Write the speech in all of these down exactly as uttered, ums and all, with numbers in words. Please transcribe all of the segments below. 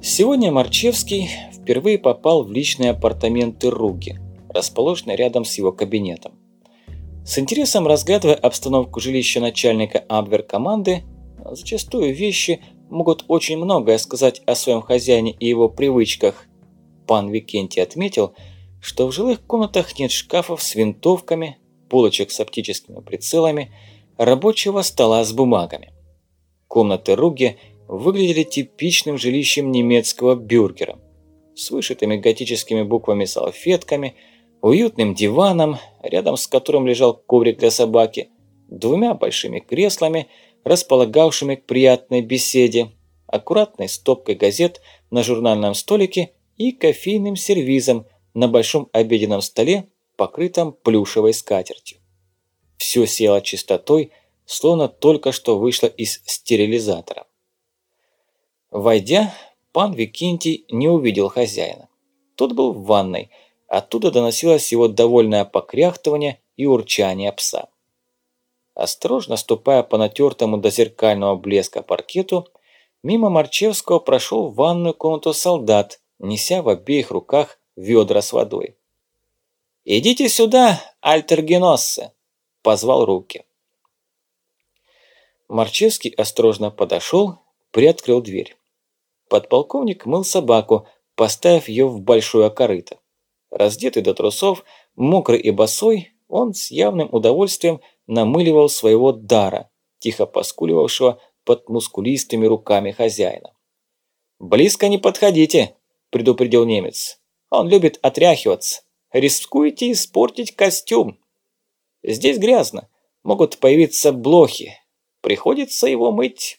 Сегодня Марчевский впервые попал в личные апартаменты Руги, расположенные рядом с его кабинетом. С интересом разглядывая обстановку жилища начальника Абвер-команды, зачастую вещи могут очень многое сказать о своем хозяине и его привычках. Пан Викентий отметил, что в жилых комнатах нет шкафов с винтовками, полочек с оптическими прицелами, рабочего стола с бумагами. Комнаты Руги выглядели типичным жилищем немецкого бюргера, с вышитыми готическими буквами-салфетками, уютным диваном, рядом с которым лежал коврик для собаки, двумя большими креслами, располагавшими к приятной беседе, аккуратной стопкой газет на журнальном столике и кофейным сервизом на большом обеденном столе, покрытом плюшевой скатертью. Все сияло чистотой, словно только что вышло из стерилизатора. Войдя, пан Викентий не увидел хозяина. Тот был в ванной, оттуда доносилось его довольное покряхтывание и урчание пса. Осторожно ступая по натертому до зеркального блеска паркету, мимо Марчевского прошел в ванную комнату солдат, неся в обеих руках ведра с водой. «Идите сюда, альтергеноссе!» – позвал Руки. Марчевский осторожно подошел, приоткрыл дверь. Подполковник мыл собаку, поставив ее в большое корыто. Раздетый до трусов, мокрый и босой, он с явным удовольствием намыливал своего дара, тихо поскуливавшего под мускулистыми руками хозяина. «Близко не подходите», – предупредил немец. «Он любит отряхиваться. Рискуете испортить костюм. Здесь грязно, могут появиться блохи. Приходится его мыть».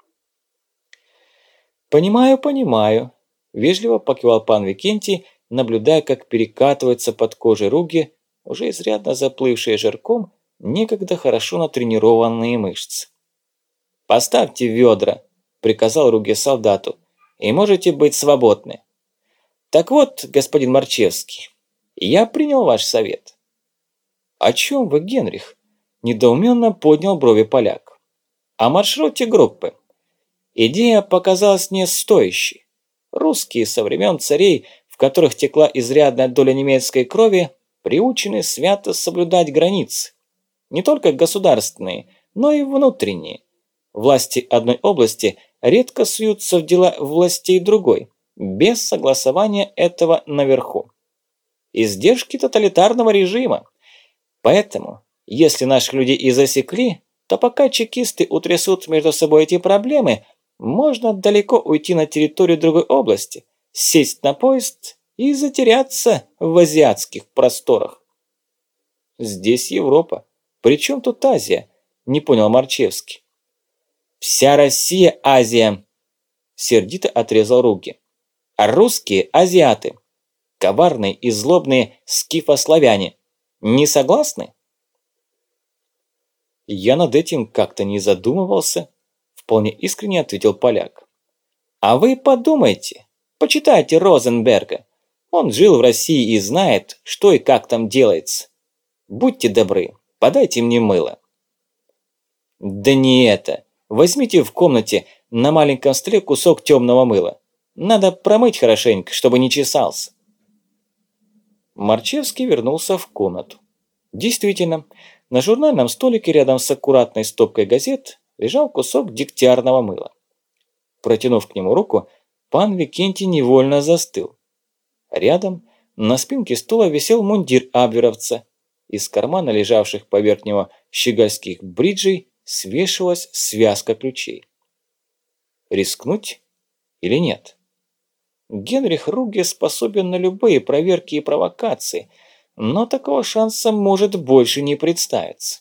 «Понимаю, понимаю», – вежливо покивал пан Викентий, наблюдая, как перекатываются под кожей Руги, уже изрядно заплывшие жирком, некогда хорошо натренированные мышцы. «Поставьте ведра», – приказал Руги солдату, – «и можете быть свободны». «Так вот, господин Марчевский, я принял ваш совет». «О чем вы, Генрих?» – недоуменно поднял брови поляк. «О маршруте группы. Идея показалась мне стоящей. Русские со времен царей, в которых текла изрядная доля немецкой крови, приучены свято соблюдать границы. Не только государственные, но и внутренние. Власти одной области редко суются в дела властей другой, без согласования этого наверху. Издержки тоталитарного режима. Поэтому, если наших людей и засекли, то пока чекисты утрясут между собой эти проблемы, можно далеко уйти на территорию другой области, сесть на поезд и затеряться в азиатских просторах. Здесь Европа. При чем тут Азия? Не понял Марчевский. Вся Россия Азия, сердито отрезал Руги. А русские азиаты. Коварные и злобные скифославяне. Не согласны? Я над этим как-то не задумывался, вполне искренне ответил поляк. А вы подумайте, почитайте Розенберга. Он жил в России и знает, что и как там делается. Будьте добры, подайте мне мыло. Да не это. Возьмите в комнате на маленьком столе кусок темного мыла. Надо промыть хорошенько, чтобы не чесался. Марчевский вернулся в комнату. Действительно, на журнальном столике рядом с аккуратной стопкой газет лежал кусок дегтярного мыла. Протянув к нему руку, пан Викентий невольно застыл. Рядом на спинке стула висел мундир абверовца. Из кармана лежавших поверх него щегольских бриджей свешивалась связка ключей. Рискнуть или нет? Генрих Руге способен на любые проверки и провокации, но такого шанса может больше не представиться.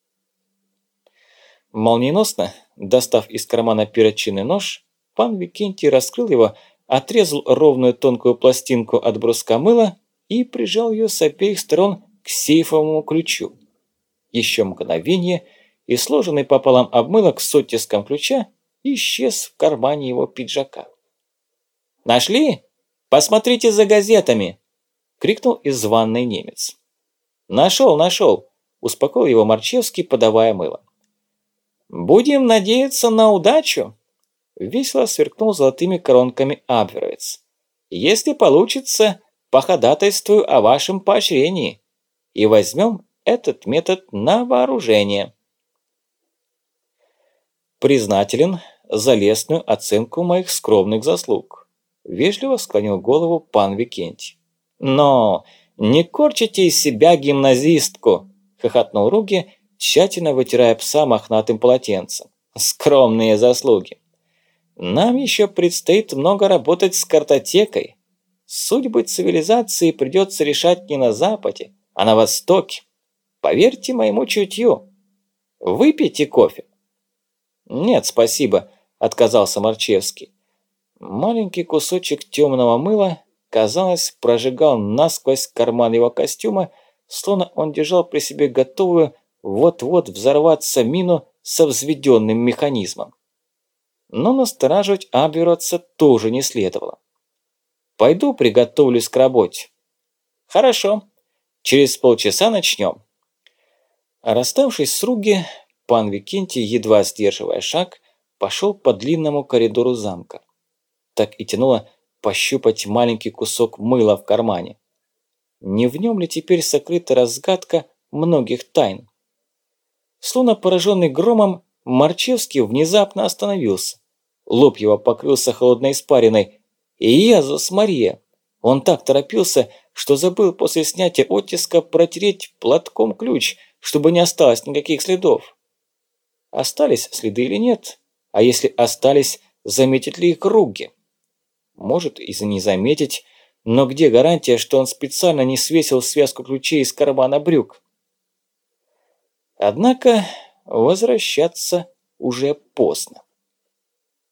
Молниеносно, достав из кармана перочинный нож, пан Викентий раскрыл его, отрезал ровную тонкую пластинку от бруска мыла и прижал ее с обеих сторон к сейфовому ключу. Еще мгновение, и сложенный пополам обмылок с оттиском ключа исчез в кармане его пиджака. «Нашли? Посмотрите за газетами!» – крикнул из ванной немец. «Нашел, нашел!» – успокоил его Марчевский, подавая мыло. «Будем надеяться на удачу!» Весело сверкнул золотыми коронками абверовец. «Если получится, походатайствую о вашем поощрении. И возьмем этот метод на вооружение». «Признателен за лестную оценку моих скромных заслуг», – вежливо склонил голову пан Викентий. «Но не корчите из себя гимназистку», – хохотнул Руги, тщательно вытирая пса мохнатым полотенцем. «Скромные заслуги. Нам еще предстоит много работать с картотекой. Судьбы цивилизации придется решать не на Западе, а на Востоке. Поверьте моему чутью. Выпейте кофе». «Нет, спасибо», – отказался Марчевский. Маленький кусочек темного мыла, казалось, прожигал насквозь карман его костюма, словно он держал при себе готовую вот-вот взорваться мину со взведенным механизмом. Но настораживать абверовца тоже не следовало. «Пойду приготовлюсь к работе». «Хорошо. Через полчаса начнем». А расставшись с Руги, пан Викентий, едва сдерживая шаг, пошел по длинному коридору замка. Так и тянуло пощупать маленький кусок мыла в кармане. Не в нем ли теперь сокрыта разгадка многих тайн? Словно пораженный громом, Марчевский внезапно остановился. Лоб его покрылся холодной испариной. «Иисус Мария!» Он так торопился, что забыл после снятия оттиска протереть платком ключ, чтобы не осталось никаких следов. Остались следы или нет? А если остались, заметит ли их Руги? Может и не заметить, но где гарантия, что он специально не свесил связку ключей из кармана брюк? Однако возвращаться уже поздно.